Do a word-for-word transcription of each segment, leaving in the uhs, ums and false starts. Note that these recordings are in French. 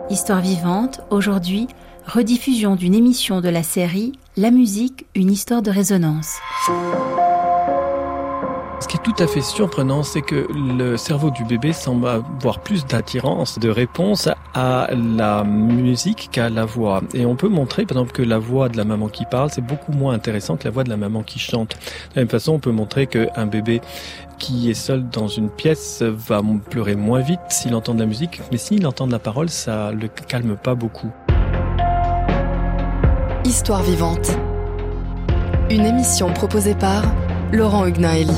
Histoire vivante, aujourd'hui, rediffusion d'une émission de la série La musique, une histoire de résonance. Ce qui est tout à fait surprenant, c'est que le cerveau du bébé semble avoir plus d'attirance, de réponse à la musique qu'à la voix. Et on peut montrer, par exemple, que la voix de la maman qui parle, c'est beaucoup moins intéressant que la voix de la maman qui chante. De la même façon, on peut montrer qu'un bébé qui est seul dans une pièce va pleurer moins vite s'il entend de la musique, mais s'il entend de la parole, ça le calme pas beaucoup. Histoire vivante. Une émission proposée par Laurent Huguenin-Elie.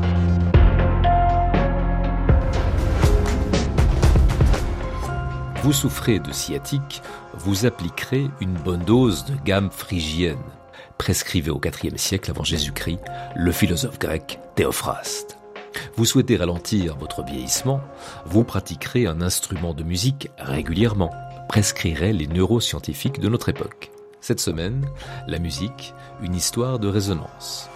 Vous souffrez de sciatique, vous appliquerez une bonne dose de gamme phrygienne, prescrivait au quatrième siècle avant Jésus-Christ le philosophe grec Théophraste. Vous souhaitez ralentir votre vieillissement, vous pratiquerez un instrument de musique régulièrement, prescriraient les neuroscientifiques de notre époque. Cette semaine, la musique, une histoire de résonance.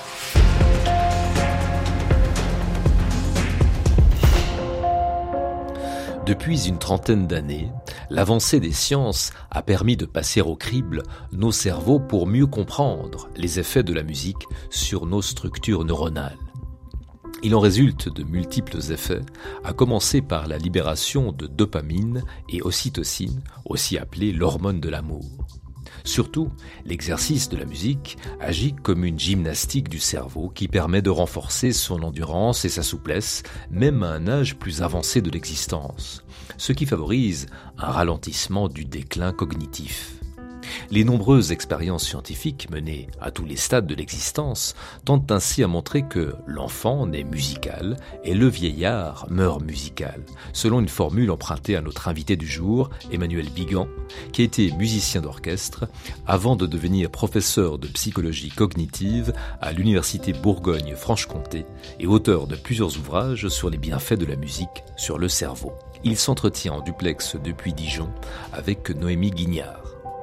Depuis une trentaine d'années, l'avancée des sciences a permis de passer au crible nos cerveaux pour mieux comprendre les effets de la musique sur nos structures neuronales. Il en résulte de multiples effets, à commencer par la libération de dopamine et ocytocine, aussi appelée l'hormone de l'amour. Surtout, l'exercice de la musique agit comme une gymnastique du cerveau qui permet de renforcer son endurance et sa souplesse, même à un âge plus avancé de l'existence, ce qui favorise un ralentissement du déclin cognitif. Les nombreuses expériences scientifiques menées à tous les stades de l'existence tentent ainsi à montrer que l'enfant naît musical et le vieillard meurt musical, selon une formule empruntée à notre invité du jour, Emmanuel Bigan, qui a été musicien d'orchestre avant de devenir professeur de psychologie cognitive à l'université Bourgogne-Franche-Comté et auteur de plusieurs ouvrages sur les bienfaits de la musique sur le cerveau. Il s'entretient en duplex depuis Dijon avec Noémie Guignard.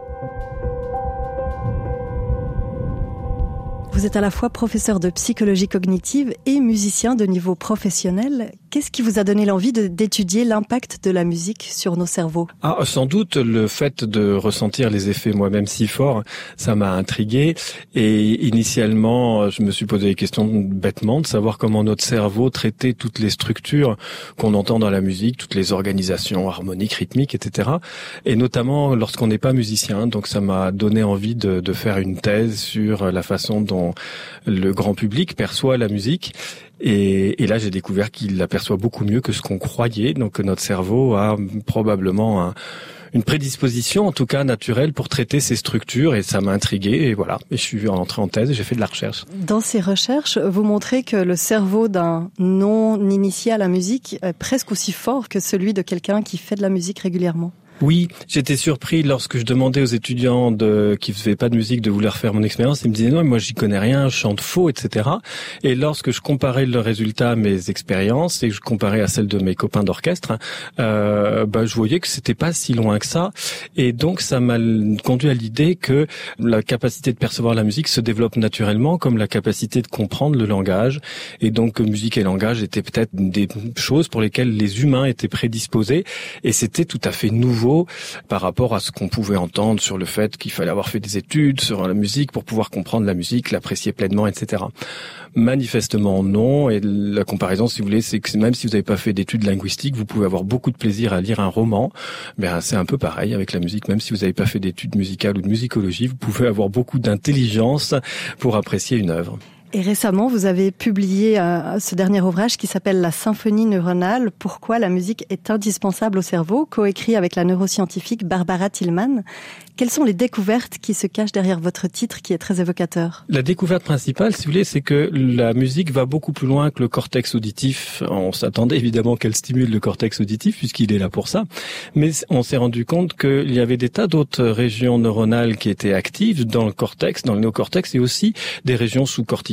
Vous êtes à la fois professeur de psychologie cognitive et musicien de niveau professionnel. Qu'est-ce qui vous a donné l'envie de, d'étudier l'impact de la musique sur nos cerveaux ? Ah, sans doute le fait de ressentir les effets moi-même si fort, ça m'a intrigué. Et initialement, je me suis posé des questions bêtement de savoir comment notre cerveau traitait toutes les structures qu'on entend dans la musique, toutes les organisations harmoniques, rythmiques, et cetera. Et notamment lorsqu'on n'est pas musicien. Donc ça m'a donné envie de, de faire une thèse sur la façon dont le grand public perçoit la musique. Et, et là, j'ai découvert qu'il l'aperçoit beaucoup mieux que ce qu'on croyait. Donc, notre cerveau a probablement un, une prédisposition, en tout cas naturelle, pour traiter ces structures. Et ça m'a intrigué. Et voilà, et je suis entré en thèse et j'ai fait de la recherche. Dans ces recherches, vous montrez que le cerveau d'un non-initié à la musique est presque aussi fort que celui de quelqu'un qui fait de la musique régulièrement. Oui, j'étais surpris lorsque je demandais aux étudiants de, qui faisaient pas de musique de vouloir faire mon expérience. Ils me disaient non, moi j'y connais rien, je chante faux, et cetera. Et lorsque je comparais leurs résultats à mes expériences et que je comparais à celles de mes copains d'orchestre, euh, bah, je voyais que c'était pas si loin que ça. Et donc ça m'a conduit à l'idée que la capacité de percevoir la musique se développe naturellement, comme la capacité de comprendre le langage. Et donc musique et langage étaient peut-être des choses pour lesquelles les humains étaient prédisposés. Et c'était tout à fait nouveau par rapport à ce qu'on pouvait entendre sur le fait qu'il fallait avoir fait des études sur la musique pour pouvoir comprendre la musique, l'apprécier pleinement, et cetera. Manifestement non, et la comparaison, si vous voulez, c'est que même si vous n'avez pas fait d'études linguistiques, vous pouvez avoir beaucoup de plaisir à lire un roman. Ben, c'est un peu pareil avec la musique, même si vous n'avez pas fait d'études musicales ou de musicologie, vous pouvez avoir beaucoup d'intelligence pour apprécier une œuvre. Et récemment, vous avez publié euh, ce dernier ouvrage qui s'appelle La symphonie neuronale, pourquoi la musique est indispensable au cerveau, coécrit avec la neuroscientifique Barbara Tillman. Quelles sont les découvertes qui se cachent derrière votre titre qui est très évocateur ? La découverte principale, si vous voulez, c'est que la musique va beaucoup plus loin que le cortex auditif. On s'attendait évidemment qu'elle stimule le cortex auditif puisqu'il est là pour ça. Mais on s'est rendu compte qu'il y avait des tas d'autres régions neuronales qui étaient actives dans le cortex, dans le néocortex et aussi des régions sous-corticales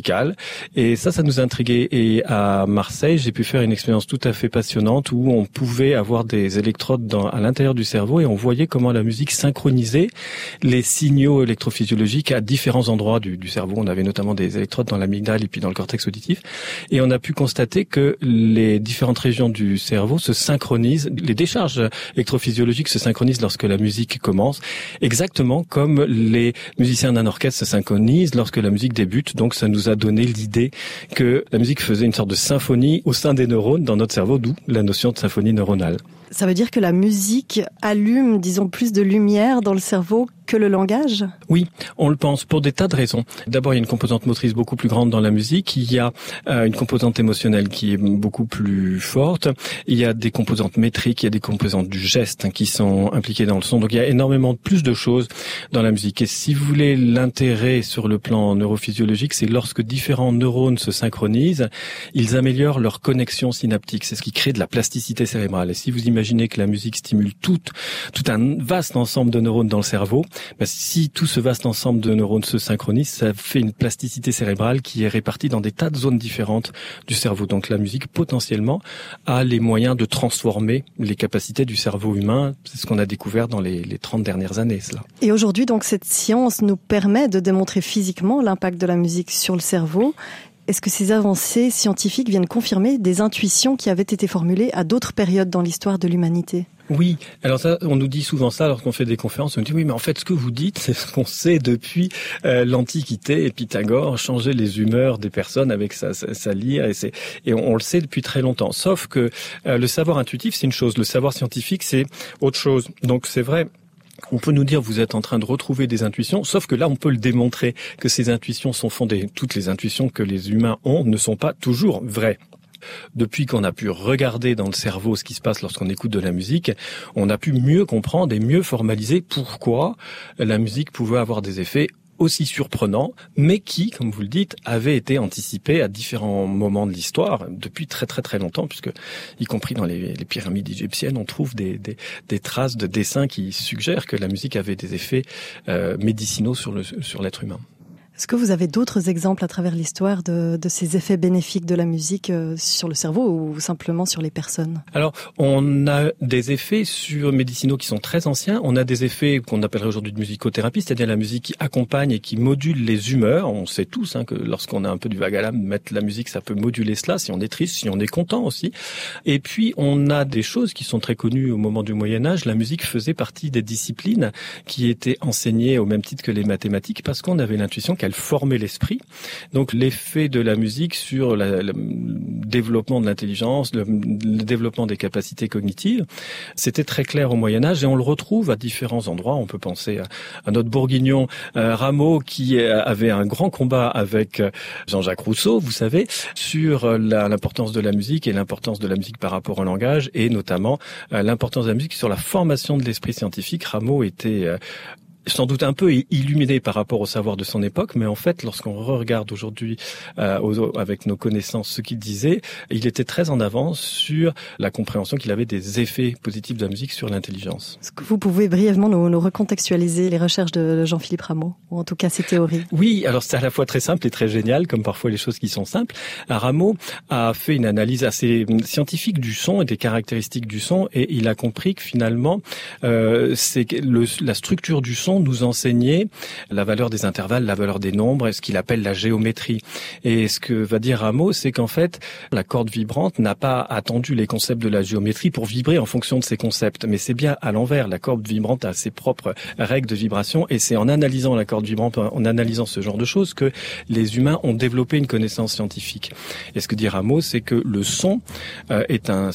musicale. Et ça, ça nous a intrigués. Et à Marseille, j'ai pu faire une expérience tout à fait passionnante où on pouvait avoir des électrodes dans, à l'intérieur du cerveau et on voyait comment la musique synchronisait les signaux électrophysiologiques à différents endroits du, du cerveau. On avait notamment des électrodes dans l'amygdale et puis dans le cortex auditif. Et on a pu constater que les différentes régions du cerveau se synchronisent. Les décharges électrophysiologiques se synchronisent lorsque la musique commence, exactement comme les musiciens d'un orchestre se synchronisent lorsque la musique débute. Donc ça nous a donné l'idée que la musique faisait une sorte de symphonie au sein des neurones dans notre cerveau, d'où la notion de symphonie neuronale. Ça veut dire que la musique allume, disons, plus de lumière dans le cerveau que le langage ? Oui, on le pense pour des tas de raisons. D'abord, il y a une composante motrice beaucoup plus grande dans la musique. Il y a euh, une composante émotionnelle qui est beaucoup plus forte. Il y a des composantes métriques, il y a des composantes du geste hein, qui sont impliquées dans le son. Donc, il y a énormément plus de choses dans la musique. Et si vous voulez l'intérêt sur le plan neurophysiologique, c'est lorsque différents neurones se synchronisent, ils améliorent leur connexion synaptique. C'est ce qui crée de la plasticité cérébrale. Et si vous imaginez que la musique stimule tout, tout un vaste ensemble de neurones dans le cerveau, ben, si tout ce vaste ensemble de neurones se synchronise, ça fait une plasticité cérébrale qui est répartie dans des tas de zones différentes du cerveau. Donc la musique, potentiellement, a les moyens de transformer les capacités du cerveau humain. C'est ce qu'on a découvert dans les, les trente dernières années, cela. Et aujourd'hui, donc, cette science nous permet de démontrer physiquement l'impact de la musique sur le cerveau. Est-ce que ces avancées scientifiques viennent confirmer des intuitions qui avaient été formulées à d'autres périodes dans l'histoire de l'humanité ? Oui, alors ça, on nous dit souvent ça lorsqu'on fait des conférences. On nous dit oui, mais en fait, ce que vous dites, c'est ce qu'on sait depuis euh, l'Antiquité. Et Pythagore changeait les humeurs des personnes avec sa, sa, sa lyre, et, c'est, et on, on le sait depuis très longtemps. Sauf que euh, le savoir intuitif, c'est une chose, le savoir scientifique, c'est autre chose. Donc c'est vrai. On peut nous dire vous êtes en train de retrouver des intuitions, sauf que là on peut le démontrer que ces intuitions sont fondées. Toutes les intuitions que les humains ont ne sont pas toujours vraies. Depuis qu'on a pu regarder dans le cerveau ce qui se passe lorsqu'on écoute de la musique, on a pu mieux comprendre et mieux formaliser pourquoi la musique pouvait avoir des effets aussi surprenants, mais qui, comme vous le dites, avaient été anticipés à différents moments de l'histoire depuis très très très longtemps, puisque, y compris dans les, les pyramides égyptiennes, on trouve des, des, des traces de dessins qui suggèrent que la musique avait des effets euh, médicinaux sur, le, sur l'être humain. Est-ce que vous avez d'autres exemples à travers l'histoire de, de ces effets bénéfiques de la musique sur le cerveau ou simplement sur les personnes ? Alors, on a des effets sur médicinaux qui sont très anciens. On a des effets qu'on appellerait aujourd'hui de musicothérapie, c'est-à-dire la musique qui accompagne et qui module les humeurs. On sait tous hein, que lorsqu'on a un peu du vague à l'âme, mettre la musique, ça peut moduler cela, si on est triste, si on est content aussi. Et puis, on a des choses qui sont très connues au moment du Moyen-Âge. La musique faisait partie des disciplines qui étaient enseignées au même titre que les mathématiques parce qu'on avait l'intuition qu'elle formait l'esprit. Donc l'effet de la musique sur la, le développement de l'intelligence, le, le développement des capacités cognitives, c'était très clair au Moyen-Âge et on le retrouve à différents endroits. On peut penser à, à notre bourguignon euh, Rameau qui avait un grand combat avec Jean-Jacques Rousseau, vous savez, sur la, l'importance de la musique et l'importance de la musique par rapport au langage et notamment euh, l'importance de la musique sur la formation de l'esprit scientifique. Rameau était euh, sans doute un peu illuminé par rapport au savoir de son époque, mais en fait, lorsqu'on regarde aujourd'hui euh, aux, avec nos connaissances ce qu'il disait, il était très en avance sur la compréhension qu'il avait des effets positifs de la musique sur l'intelligence. Est-ce que vous pouvez brièvement nous, nous recontextualiser les recherches de Jean-Philippe Rameau, ou en tout cas ses théories ? Oui, alors c'est à la fois très simple et très génial, comme parfois les choses qui sont simples. Rameau a fait une analyse assez scientifique du son et des caractéristiques du son, et il a compris que finalement, euh, c'est le, la structure du son nous enseignait la valeur des intervalles, la valeur des nombres, et ce qu'il appelle la géométrie. Et ce que va dire Rameau, c'est qu'en fait, la corde vibrante n'a pas attendu les concepts de la géométrie pour vibrer en fonction de ces concepts. Mais c'est bien à l'envers. La corde vibrante a ses propres règles de vibration, et c'est en analysant la corde vibrante, en analysant ce genre de choses, que les humains ont développé une connaissance scientifique. Et ce que dit Rameau, c'est que le son euh, est un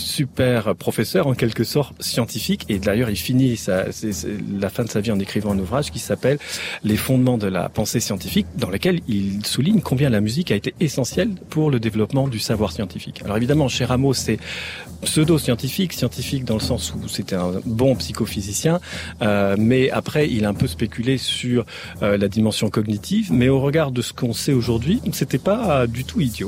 super professeur, en quelque sorte, scientifique. Et d'ailleurs, il finit sa, c'est, c'est la fin de sa vie en écrivant un ouvrage qui s'appelle « Les fondements de la pensée scientifique », dans lequel il souligne combien la musique a été essentielle pour le développement du savoir scientifique. Alors évidemment, chez Rameau, c'est pseudo-scientifique, scientifique dans le sens où c'était un bon psychophysicien, euh, mais après, il a un peu spéculé sur euh, la dimension cognitive, mais au regard de ce qu'on sait aujourd'hui, c'était pas du tout idiot.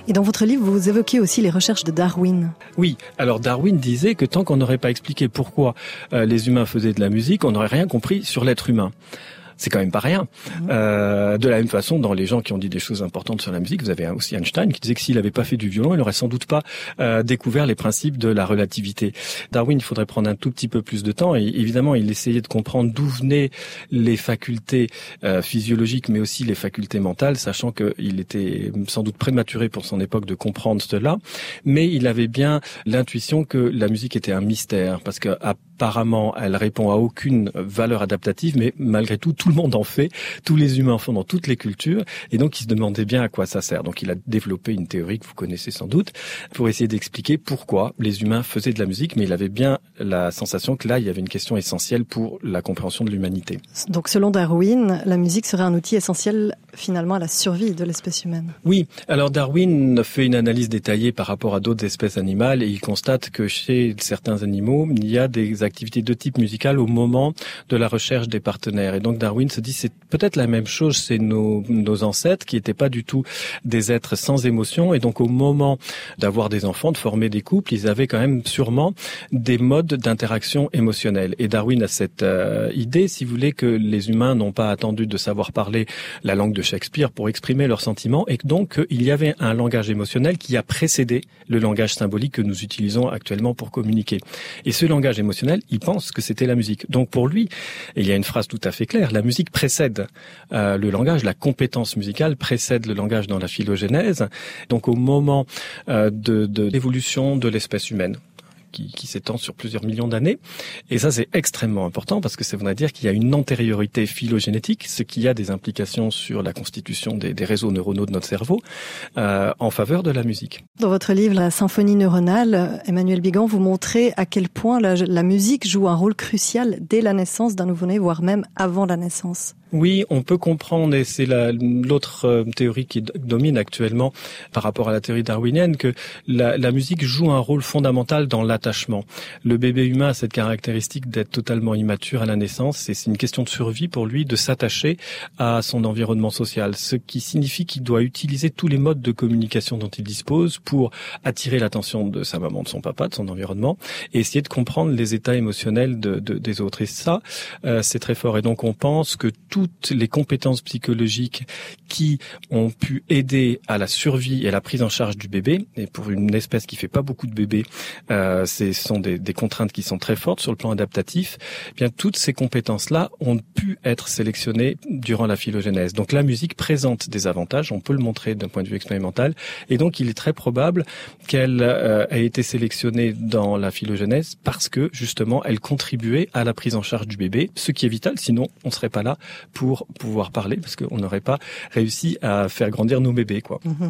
Et dans votre livre, vous évoquez aussi les recherches de Darwin. Oui, alors Darwin disait que tant qu'on n'aurait pas expliqué pourquoi euh, les humains faisaient de la musique, on n'aurait rien compris sur l'être humain. C'est quand même pas rien. Mmh. Euh, de la même façon, dans les gens qui ont dit des choses importantes sur la musique, vous avez aussi Einstein qui disait que s'il n'avait pas fait du violon, il n'aurait sans doute pas euh, découvert les principes de la relativité. Darwin, il faudrait prendre un tout petit peu plus de temps. Et évidemment, il essayait de comprendre d'où venaient les facultés euh, physiologiques, mais aussi les facultés mentales, sachant qu'il était sans doute prématuré pour son époque de comprendre cela. Mais il avait bien l'intuition que la musique était un mystère, parce que apparemment, elle répond à aucune valeur adaptative, mais malgré tout, tout le monde en fait, tous les humains en font dans toutes les cultures, et donc il se demandait bien à quoi ça sert. Donc il a développé une théorie que vous connaissez sans doute, pour essayer d'expliquer pourquoi les humains faisaient de la musique, mais il avait bien la sensation que là, il y avait une question essentielle pour la compréhension de l'humanité. Donc selon Darwin, la musique serait un outil essentiel finalement à la survie de l'espèce humaine. Oui, alors Darwin fait une analyse détaillée par rapport à d'autres espèces animales, et il constate que chez certains animaux, il y a des activités de type musical au moment de la recherche des partenaires. Et donc Darwin se dit c'est peut-être la même chose chez nos, nos ancêtres qui n'étaient pas du tout des êtres sans émotion, et donc au moment d'avoir des enfants, de former des couples, ils avaient quand même sûrement des modes d'interaction émotionnelle. Et Darwin a cette euh, idée, si vous voulez, que les humains n'ont pas attendu de savoir parler la langue de Shakespeare pour exprimer leurs sentiments, et que donc il y avait un langage émotionnel qui a précédé le langage symbolique que nous utilisons actuellement pour communiquer. Et ce langage émotionnel, il pense que c'était la musique. Donc pour lui, et il y a une phrase tout à fait claire, la musique précède euh, le langage, la compétence musicale précède le langage dans la phylogénèse, donc au moment euh, de, de l'évolution de l'espèce humaine. Qui, qui s'étend sur plusieurs millions d'années. Et ça, c'est extrêmement important parce que ça veut dire qu'il y a une antériorité phylogénétique, ce qui a des implications sur la constitution des, des réseaux neuronaux de notre cerveau, euh, en faveur de la musique. Dans votre livre, La symphonie neuronale, Emmanuel Bigan, vous montrez à quel point la, la musique joue un rôle crucial dès la naissance d'un nouveau-né, voire même avant la naissance. Oui, on peut comprendre, et c'est la, l'autre euh, théorie qui domine actuellement par rapport à la théorie darwinienne, que la, la musique joue un rôle fondamental dans l'attachement. Le bébé humain a cette caractéristique d'être totalement immature à la naissance, et c'est une question de survie pour lui de s'attacher à son environnement social, ce qui signifie qu'il doit utiliser tous les modes de communication dont il dispose pour attirer l'attention de sa maman, de son papa, de son environnement, et essayer de comprendre les états émotionnels de, de, des autres. Et ça, euh, c'est très fort. Et donc on pense que toutes les compétences psychologiques qui ont pu aider à la survie et à la prise en charge du bébé, et pour une espèce qui fait pas beaucoup de bébés, euh, ce sont des, des contraintes qui sont très fortes sur le plan adaptatif, eh bien toutes ces compétences-là ont pu être sélectionnées durant la phylogénèse. Donc la musique présente des avantages, on peut le montrer d'un point de vue expérimental, et donc il est très probable qu'elle euh, ait été sélectionnée dans la phylogénèse parce que justement elle contribuait à la prise en charge du bébé, ce qui est vital, sinon on serait pas là pour pouvoir parler, parce qu'on n'aurait pas réussi à faire grandir nos bébés, quoi. Mmh.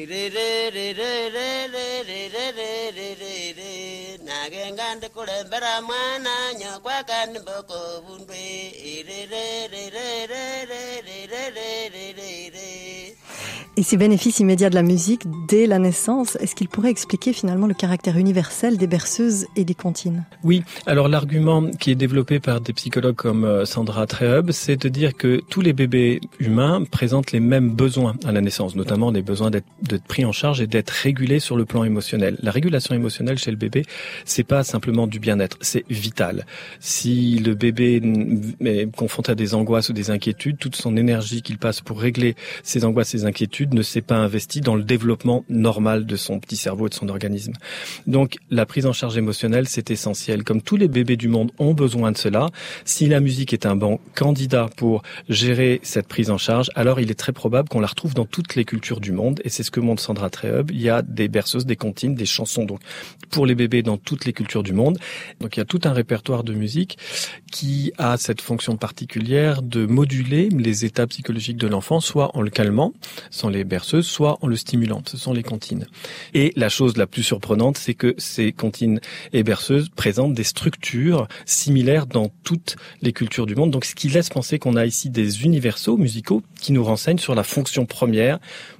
Et ces bénéfices immédiats de la musique dès la naissance, est-ce qu'il pourrait expliquer finalement le caractère universel des berceuses et des comptines ? Oui, alors l'argument qui est développé par des psychologues comme Sandra Trehub, c'est de dire que tous les bébés humains présentent les mêmes besoins à la naissance, notamment des besoins d'être, d'être pris en charge et d'être régulés sur le plan émotionnel. La régulation émotionnelle chez le bébé, c'est pas simplement du bien-être, c'est vital. Si le bébé est confronté à des angoisses ou des inquiétudes, toute son énergie qu'il passe pour régler ces angoisses, ces inquiétudes, ne s'est pas investi dans le développement normal de son petit cerveau et de son organisme. Donc, la prise en charge émotionnelle, c'est essentiel. Comme tous les bébés du monde ont besoin de cela, si la musique est un bon candidat pour gérer cette prise en charge, alors il est très probable qu'on la retrouve dans toutes les cultures du monde, et c'est ce que montre Sandra Trehub. Il y a des berceuses, des comptines, des chansons donc pour les bébés dans toutes les cultures du monde. Donc, il y a tout un répertoire de musique qui a cette fonction particulière de moduler les états psychologiques de l'enfant, soit en le calmant, sans les berceuses, soit en le stimulant. Ce sont les comptines. Et la chose la plus surprenante, c'est que ces comptines et berceuses présentent des structures similaires dans toutes les cultures du monde. Donc, ce qui laisse penser qu'on a ici des universaux musicaux qui nous renseignent sur la fonction première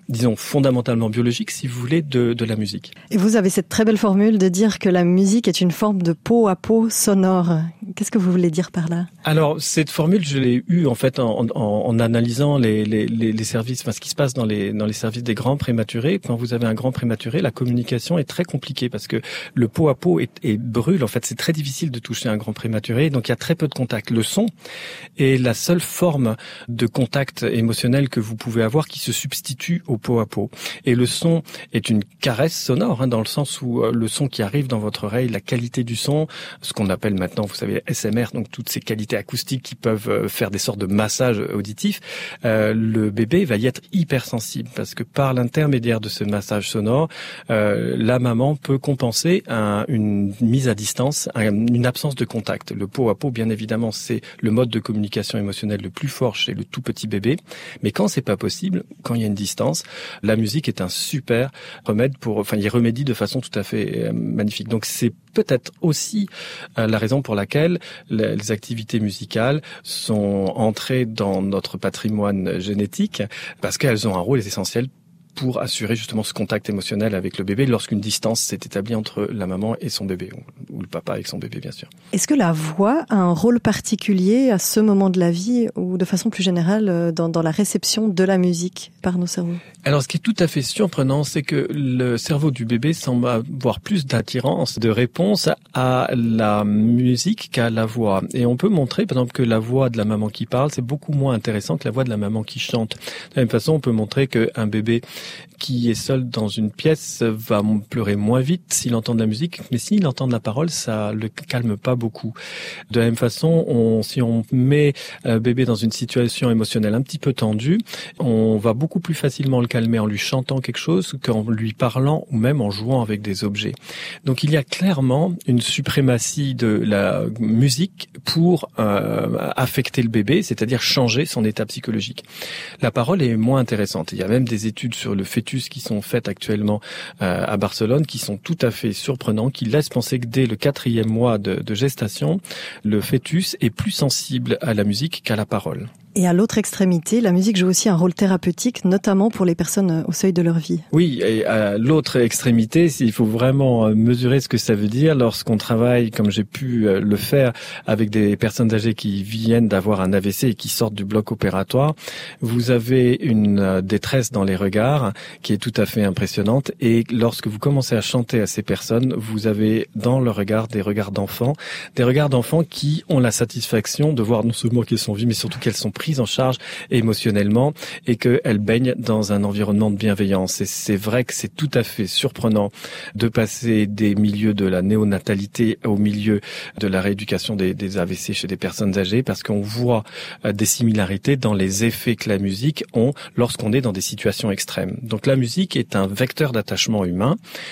disons, fondamentalement biologique, si vous voulez, de, de la musique. Et vous avez cette très belle formule de dire que la musique est une forme de peau à peau sonore. Qu'est-ce que vous voulez dire par là? Alors, cette formule, je l'ai eue, en fait, en, en, en analysant les, les, les, les services, enfin, ce qui se passe dans les, dans les services des grands prématurés. Quand vous avez un grand prématuré, la communication est très compliquée parce que le peau à peau est, est brûle. En fait, c'est très difficile de toucher un grand prématuré, donc il y a très peu de contact. Le son est la seule forme de contact émotionnel que vous pouvez avoir qui se substitue au peau à peau. Et le son est une caresse sonore, hein, dans le sens où euh, le son qui arrive dans votre oreille, la qualité du son, ce qu'on appelle maintenant, vous savez, S M R, donc toutes ces qualités acoustiques qui peuvent euh, faire des sortes de massages auditifs, euh, le bébé va y être hypersensible parce que par l'intermédiaire de ce massage sonore, euh, la maman peut compenser un, une mise à distance, un, une absence de contact. Le peau à peau, bien évidemment, c'est le mode de communication émotionnelle le plus fort chez le tout petit bébé, mais quand c'est pas possible, quand il y a une distance, la musique est un super remède pour, enfin, il remédie de façon tout à fait euh, magnifique. Donc c'est peut-être aussi euh, la raison pour laquelle les, les activités musicales sont entrées dans notre patrimoine génétique, parce qu'elles ont un rôle essentiel pour assurer justement ce contact émotionnel avec le bébé lorsqu'une distance s'est établie entre la maman et son bébé, ou le papa avec son bébé, bien sûr. Est-ce que la voix a un rôle particulier à ce moment de la vie ou de façon plus générale dans, dans la réception de la musique par nos cerveaux? Alors, ce qui est tout à fait surprenant, c'est que le cerveau du bébé semble avoir plus d'attirance, de réponse à la musique qu'à la voix. Et on peut montrer, par exemple, que la voix de la maman qui parle, c'est beaucoup moins intéressant que la voix de la maman qui chante. De la même façon, on peut montrer qu'un bébé qui est seul dans une pièce va pleurer moins vite s'il entend de la musique, mais s'il entend de la parole, ça le calme pas beaucoup. De la même façon, on, si on met un bébé dans une situation émotionnelle un petit peu tendue, on va beaucoup plus facilement le calmer en lui chantant quelque chose qu'en lui parlant ou même en jouant avec des objets. Donc il y a clairement une suprématie de la musique pour euh, affecter le bébé, c'est-à-dire changer son état psychologique. La parole est moins intéressante. Il y a même des études sur le fœtus qui sont faites actuellement euh, à Barcelone, qui sont tout à fait surprenantes, qui laissent penser que dès le quatrième mois de, de gestation, le fœtus est plus sensible à la musique qu'à la parole. Et à l'autre extrémité, la musique joue aussi un rôle thérapeutique, notamment pour les personnes au seuil de leur vie. Oui, et à l'autre extrémité, il faut vraiment mesurer ce que ça veut dire lorsqu'on travaille, comme j'ai pu le faire, avec des personnes âgées qui viennent d'avoir un A V C et qui sortent du bloc opératoire. Vous avez une détresse dans les regards qui est tout à fait impressionnante. Et lorsque vous commencez à chanter à ces personnes, vous avez dans leur regard des regards d'enfants, des regards d'enfants qui ont la satisfaction de voir non seulement qu'elles sont vives, mais surtout qu'elles sont prises en charge émotionnellement et qu'elles baignent dans un environnement de bienveillance. Et c'est vrai que c'est tout à fait surprenant de passer des milieux de la néonatalité au milieu de la rééducation des, des A V C chez des personnes âgées, parce qu'on voit des similarités dans les effets que la musique ont lorsqu'on est dans des situations extrêmes. Donc la musique est un vecteur d'attachement humain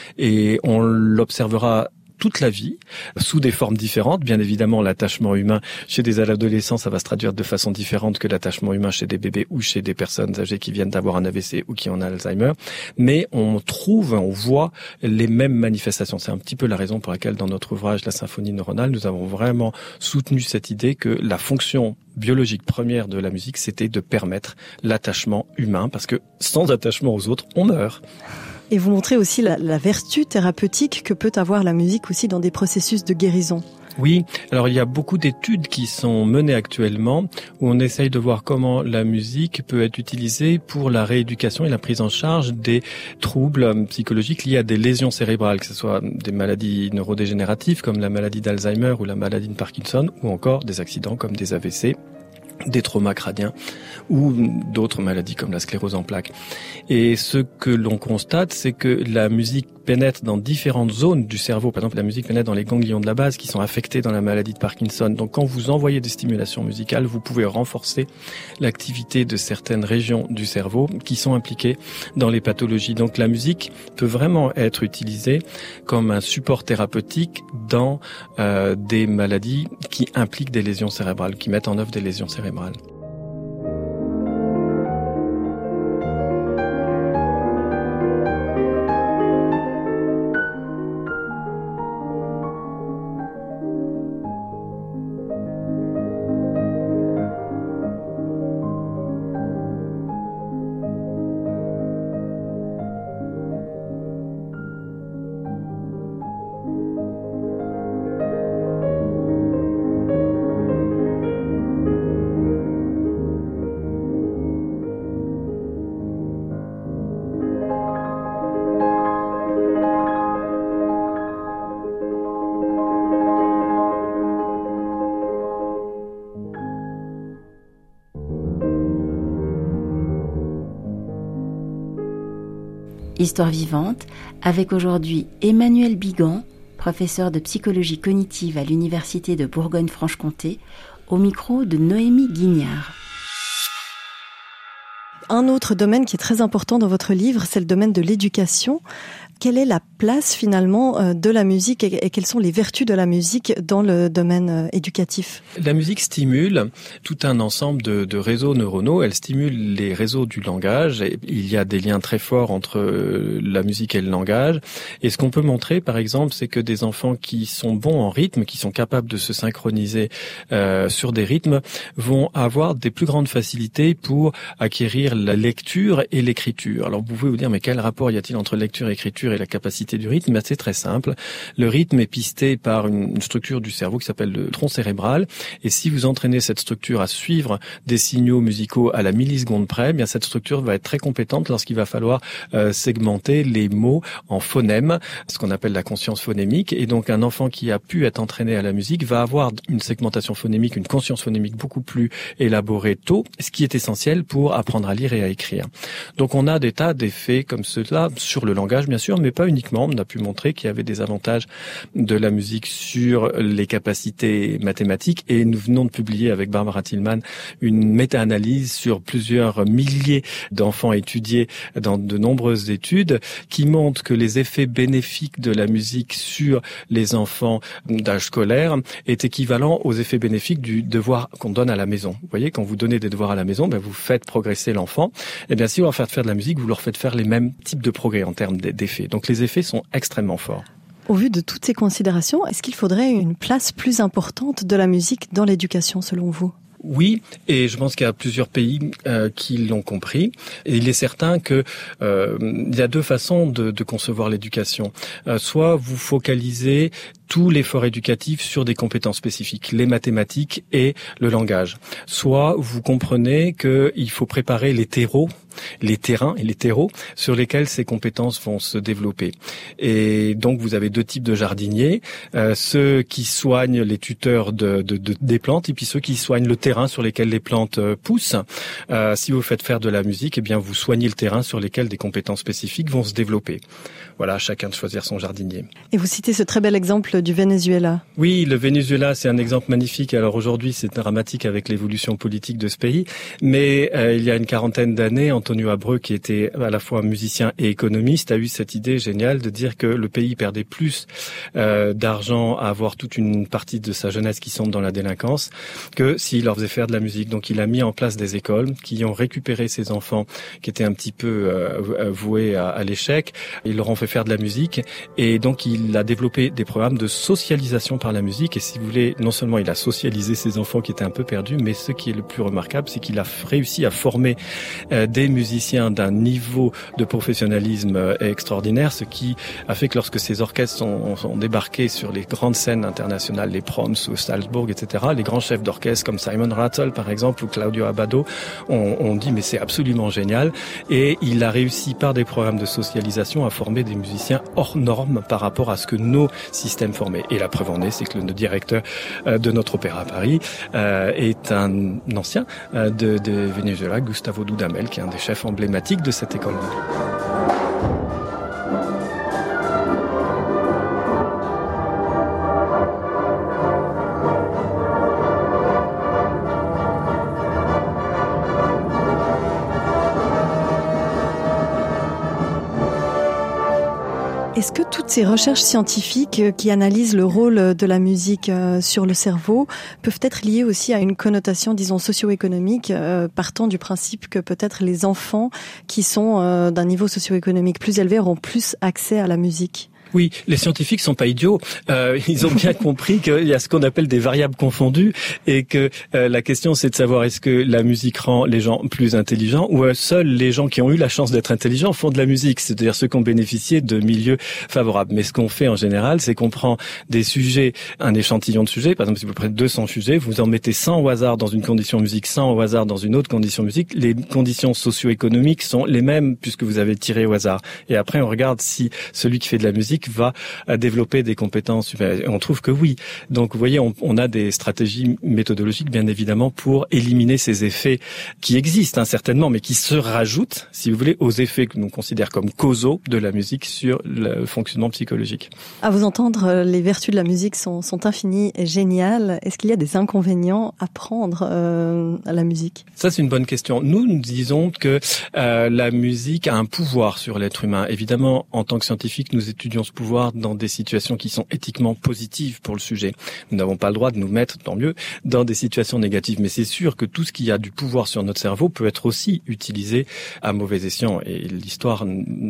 et on l'observera toute la vie, sous des formes différentes. Bien évidemment, l'attachement humain chez des adolescents, ça va se traduire de façon différente que l'attachement humain chez des bébés ou chez des personnes âgées qui viennent d'avoir un A V C ou qui ont un Alzheimer. Mais on trouve, on voit les mêmes manifestations. C'est un petit peu la raison pour laquelle dans notre ouvrage La symphonie neuronale, nous avons vraiment soutenu cette idée que la fonction biologique première de la musique, c'était de permettre l'attachement humain, parce que sans attachement aux autres, on meurt. Et vous montrez aussi la, la vertu thérapeutique que peut avoir la musique aussi dans des processus de guérison. Oui, alors il y a beaucoup d'études qui sont menées actuellement où on essaye de voir comment la musique peut être utilisée pour la rééducation et la prise en charge des troubles psychologiques liés à des lésions cérébrales, que ce soit des maladies neurodégénératives comme la maladie d'Alzheimer ou la maladie de Parkinson, ou encore des accidents comme des A V C, des traumas crâniens ou d'autres maladies comme la sclérose en plaques. Et ce que l'on constate, c'est que la musique pénètre dans différentes zones du cerveau. Par exemple, la musique pénètre dans les ganglions de la base qui sont affectés dans la maladie de Parkinson. Donc quand vous envoyez des stimulations musicales, vous pouvez renforcer l'activité de certaines régions du cerveau qui sont impliquées dans les pathologies. Donc la musique peut vraiment être utilisée comme un support thérapeutique dans euh, des maladies qui impliquent des lésions cérébrales, qui mettent en œuvre des lésions cérébrales. Histoire vivante, avec aujourd'hui Emmanuel Bigan, professeur de psychologie cognitive à l'Université de Bourgogne-Franche-Comté, au micro de Noémie Guignard. Un autre domaine qui est très important dans votre livre, c'est le domaine de l'éducation. Quelle est la place finalement de la musique et quelles sont les vertus de la musique dans le domaine éducatif ? La musique stimule tout un ensemble de, de réseaux neuronaux. Elle stimule les réseaux du langage. Et il y a des liens très forts entre la musique et le langage. Et ce qu'on peut montrer, par exemple, c'est que des enfants qui sont bons en rythme, qui sont capables de se synchroniser euh, sur des rythmes, vont avoir des plus grandes facilités pour acquérir la lecture et l'écriture. Alors vous pouvez vous dire, mais quel rapport y a-t-il entre lecture et écriture et la capacité du rythme? C'est très simple. Le rythme est pisté par une structure du cerveau qui s'appelle le tronc cérébral. Et si vous entraînez cette structure à suivre des signaux musicaux à la milliseconde près, eh bien cette structure va être très compétente lorsqu'il va falloir euh, segmenter les mots en phonèmes, ce qu'on appelle la conscience phonémique. Et donc un enfant qui a pu être entraîné à la musique va avoir une segmentation phonémique, une conscience phonémique beaucoup plus élaborée tôt, ce qui est essentiel pour apprendre à lire et à écrire. Donc on a des tas d'effets comme ceux-là sur le langage, bien sûr, mais pas uniquement. On a pu montrer qu'il y avait des avantages de la musique sur les capacités mathématiques et nous venons de publier avec Barbara Tillman une méta-analyse sur plusieurs milliers d'enfants étudiés dans de nombreuses études qui montrent que les effets bénéfiques de la musique sur les enfants d'âge scolaire est équivalent aux effets bénéfiques du devoir qu'on donne à la maison. Vous voyez, quand vous donnez des devoirs à la maison, ben vous faites progresser l'enfant. Et bien si vous leur faites faire de la musique, vous leur faites faire les mêmes types de progrès en termes d'effets. Donc les effets sont extrêmement forts. Au vu de toutes ces considérations, est-ce qu'il faudrait une place plus importante de la musique dans l'éducation selon vous ? Oui, et je pense qu'il y a plusieurs pays euh, qui l'ont compris. Et il est certain que euh, il y a deux façons de, de concevoir l'éducation. Euh, soit vous focalisez tout l'effort éducatif sur des compétences spécifiques, les mathématiques et le langage. Soit vous comprenez qu'il faut préparer les terreaux, les terrains et les terreaux sur lesquels ces compétences vont se développer. Et donc vous avez deux types de jardiniers, euh, ceux qui soignent les tuteurs de, de, de, des plantes et puis ceux qui soignent le terrain sur lesquels les plantes euh, poussent. Euh, si vous faites faire de la musique, eh bien vous soignez le terrain sur lesquels des compétences spécifiques vont se développer. Voilà, chacun de choisir son jardinier. Et vous citez ce très bel exemple du Venezuela. Oui, le Venezuela, c'est un exemple magnifique. Alors aujourd'hui, c'est dramatique avec l'évolution politique de ce pays. Mais euh, il y a une quarantaine d'années, Antonio Abreu, qui était à la fois musicien et économiste, a eu cette idée géniale de dire que le pays perdait plus euh, d'argent à avoir toute une partie de sa jeunesse qui sombre dans la délinquance que s'il leur faisait faire de la musique. Donc il a mis en place des écoles qui ont récupéré ces enfants qui étaient un petit peu euh, voués à, à l'échec. Ils leur ont fait faire de la musique et donc il a développé des programmes de socialisation par la musique. Et si vous voulez, non seulement il a socialisé ces enfants qui étaient un peu perdus, mais ce qui est le plus remarquable, c'est qu'il a réussi à former euh, des musiciens d'un niveau de professionnalisme euh, extraordinaire, ce qui a fait que lorsque ces orchestres sont, sont débarqués sur les grandes scènes internationales, les Proms ou Salzbourg, et cetera, les grands chefs d'orchestre comme Simon Rattle par exemple ou Claudio Abbado ont, ont dit mais c'est absolument génial. Et il a réussi par des programmes de socialisation à former des musiciens hors normes par rapport à ce que nos systèmes formaient. Et la preuve en est, c'est que le directeur de notre opéra à Paris euh, est un ancien euh, de, de Venezuela, Gustavo Dudamel, qui est un des chefs emblématiques de cette école. Est-ce que toutes ces recherches scientifiques qui analysent le rôle de la musique sur le cerveau peuvent être liées aussi à une connotation, disons, socio-économique, partant du principe que peut-être les enfants qui sont d'un niveau socio-économique plus élevé auront plus accès à la musique ? Oui, les scientifiques sont pas idiots. Euh, ils ont bien compris qu'il y a ce qu'on appelle des variables confondues et que euh, la question c'est de savoir est-ce que la musique rend les gens plus intelligents ou euh, seuls les gens qui ont eu la chance d'être intelligents font de la musique, c'est-à-dire ceux qui ont bénéficié de milieux favorables. Mais ce qu'on fait en général, c'est qu'on prend des sujets, un échantillon de sujets, par exemple si vous prenez deux cents sujets, vous en mettez cent au hasard dans une condition musique, cent au hasard dans une autre condition musique. Les conditions socio-économiques sont les mêmes puisque vous avez tiré au hasard. Et après on regarde si celui qui fait de la musique musique va développer des compétences humaines. On trouve que oui. Donc, vous voyez, on, on a des stratégies méthodologiques, bien évidemment, pour éliminer ces effets qui existent, hein, certainement, mais qui se rajoutent, si vous voulez, aux effets que nous considère comme causaux de la musique sur le fonctionnement psychologique. À vous entendre, les vertus de la musique sont, sont infinies et géniales. Est-ce qu'il y a des inconvénients à prendre euh, à la musique ? Ça, c'est une bonne question. Nous, nous disons que euh, la musique a un pouvoir sur l'être humain. Évidemment, en tant que scientifiques, nous étudions ce pouvoir dans des situations qui sont éthiquement positives pour le sujet. Nous n'avons pas le droit de nous mettre, tant mieux, dans des situations négatives. Mais c'est sûr que tout ce qui a du pouvoir sur notre cerveau peut être aussi utilisé à mauvais escient. Et l'histoire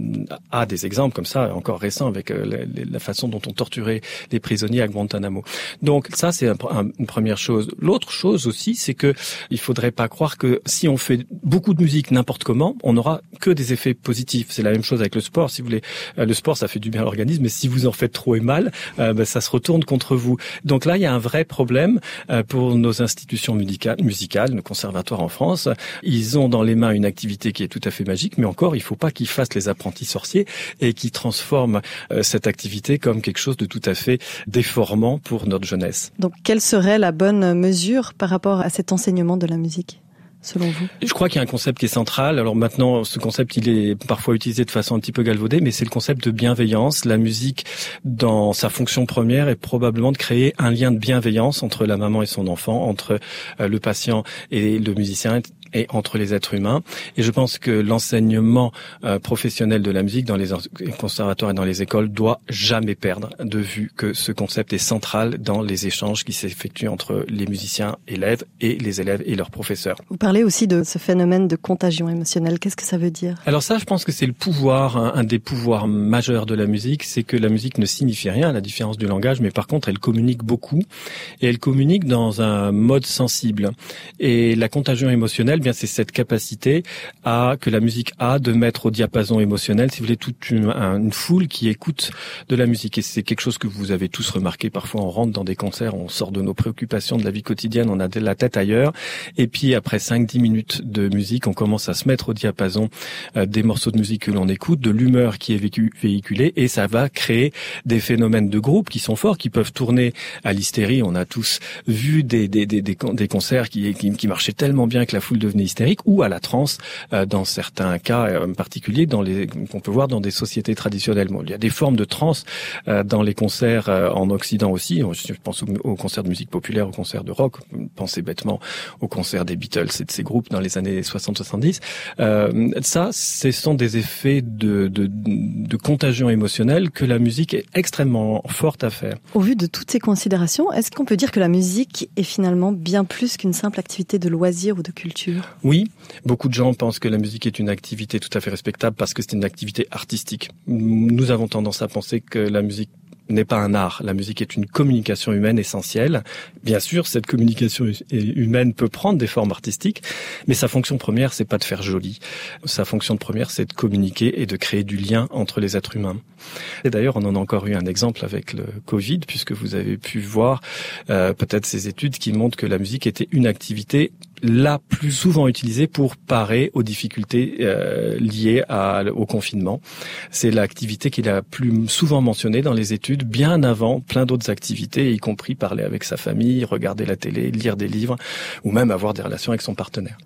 a des exemples comme ça, encore récents, avec la, la façon dont on torturait les prisonniers à Guantanamo. Donc ça, c'est un, un, une première chose. L'autre chose aussi, c'est que il faudrait pas croire que si on fait beaucoup de musique n'importe comment, on n'aura que des effets positifs. C'est la même chose avec le sport. Si vous voulez, le sport, ça fait du bien à l'organisme, mais si vous en faites trop et mal, euh, ben, ça se retourne contre vous. Donc là, il y a un vrai problème euh, pour nos institutions musicales, musicales, nos conservatoires en France. Ils ont dans les mains une activité qui est tout à fait magique, mais encore, il faut pas qu'ils fassent les apprentis sorciers et qui transforment euh, cette activité comme quelque chose de tout à fait déformant pour notre jeunesse. Donc, quelle serait la bonne mesure par rapport à cet enseignement de la musique, selon vous ? Je crois qu'il y a un concept qui est central. Alors maintenant, ce concept, il est parfois utilisé de façon un petit peu galvaudée, mais c'est le concept de bienveillance. La musique, dans sa fonction première, est probablement de créer un lien de bienveillance entre la maman et son enfant, entre euh, le patient et le musicien, et entre les êtres humains. Et je pense que l'enseignement euh, professionnel de la musique dans les conservatoires et dans les écoles doit jamais perdre de vue que ce concept est central dans les échanges qui s'effectuent entre les musiciens élèves et les élèves et leurs professeurs. Vous parlez aussi de ce phénomène de contagion émotionnelle. Qu'est-ce que ça veut dire ? Alors ça, je pense que c'est le pouvoir, un, un des pouvoirs majeurs de la musique, c'est que la musique ne signifie rien, à la différence du langage, mais par contre, elle communique beaucoup. Et elle communique dans un mode sensible. Et la contagion émotionnelle, bien, c'est cette capacité à que la musique a de mettre au diapason émotionnel, si vous voulez, toute une, une foule qui écoute de la musique. Et c'est quelque chose que vous avez tous remarqué. Parfois, on rentre dans des concerts, on sort de nos préoccupations de la vie quotidienne, on a de la tête ailleurs. Et puis, après cinq dix minutes de musique, on commence à se mettre au diapason euh, des morceaux de musique que l'on écoute, de l'humeur qui est vécu, véhiculée, et ça va créer des phénomènes de groupe qui sont forts, qui peuvent tourner à l'hystérie. On a tous vu des, des, des, des, des concerts qui, qui, qui marchaient tellement bien que la foule devenait hystérique, ou à la transe euh, dans certains cas euh, particuliers dans les qu'on peut voir dans des sociétés traditionnelles. Bon, il y a des formes de transe euh, dans les concerts euh, en Occident aussi. Je pense aux, aux concerts de musique populaire, aux concerts de rock. Pensez bêtement aux concerts des Beatles et de ces groupes dans les années soixante soixante-dix. Euh, ça, ce sont des effets de, de, de contagion émotionnelle que la musique est extrêmement forte à faire. Au vu de toutes ces considérations, est-ce qu'on peut dire que la musique est finalement bien plus qu'une simple activité de loisir ou de culture ? Oui, beaucoup de gens pensent que la musique est une activité tout à fait respectable parce que c'est une activité artistique. Nous avons tendance à penser que la musique n'est pas un art. La musique est une communication humaine essentielle. Bien sûr, cette communication humaine peut prendre des formes artistiques, mais sa fonction première, c'est pas de faire joli. Sa fonction première, c'est de communiquer et de créer du lien entre les êtres humains. Et d'ailleurs, on en a encore eu un exemple avec le Covid, puisque vous avez pu voir euh, peut-être ces études qui montrent que la musique était une activité la plus souvent utilisée pour parer aux difficultés euh, liées à, au confinement. C'est l'activité qui est la plus souvent mentionnée dans les études, bien avant plein d'autres activités, y compris parler avec sa famille, regarder la télé, lire des livres, ou même avoir des relations avec son partenaire.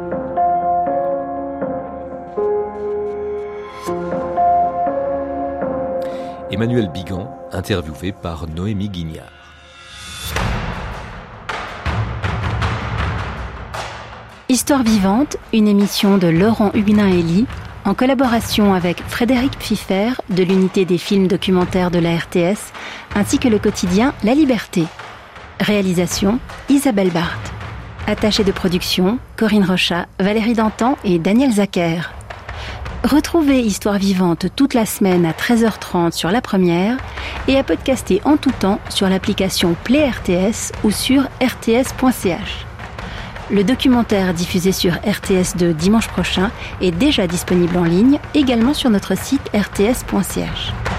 Emmanuel Bigan, interviewé par Noémie Guignard. Histoire vivante, une émission de Laurent Huguenin-Elie, en collaboration avec Frédéric Pfiffer de l'unité des films documentaires de la R T S, ainsi que le quotidien La Liberté. Réalisation, Isabelle Barthes. Attachée de production, Corinne Rochat, Valérie Dantan et Daniel Zacher. Retrouvez Histoire vivante toute la semaine à treize heures trente sur La Première et à podcaster en tout temps sur l'application Play R T S ou sur r t s point c h. Le documentaire diffusé sur R T S deux dimanche prochain est déjà disponible en ligne, également sur notre site r t s point c h.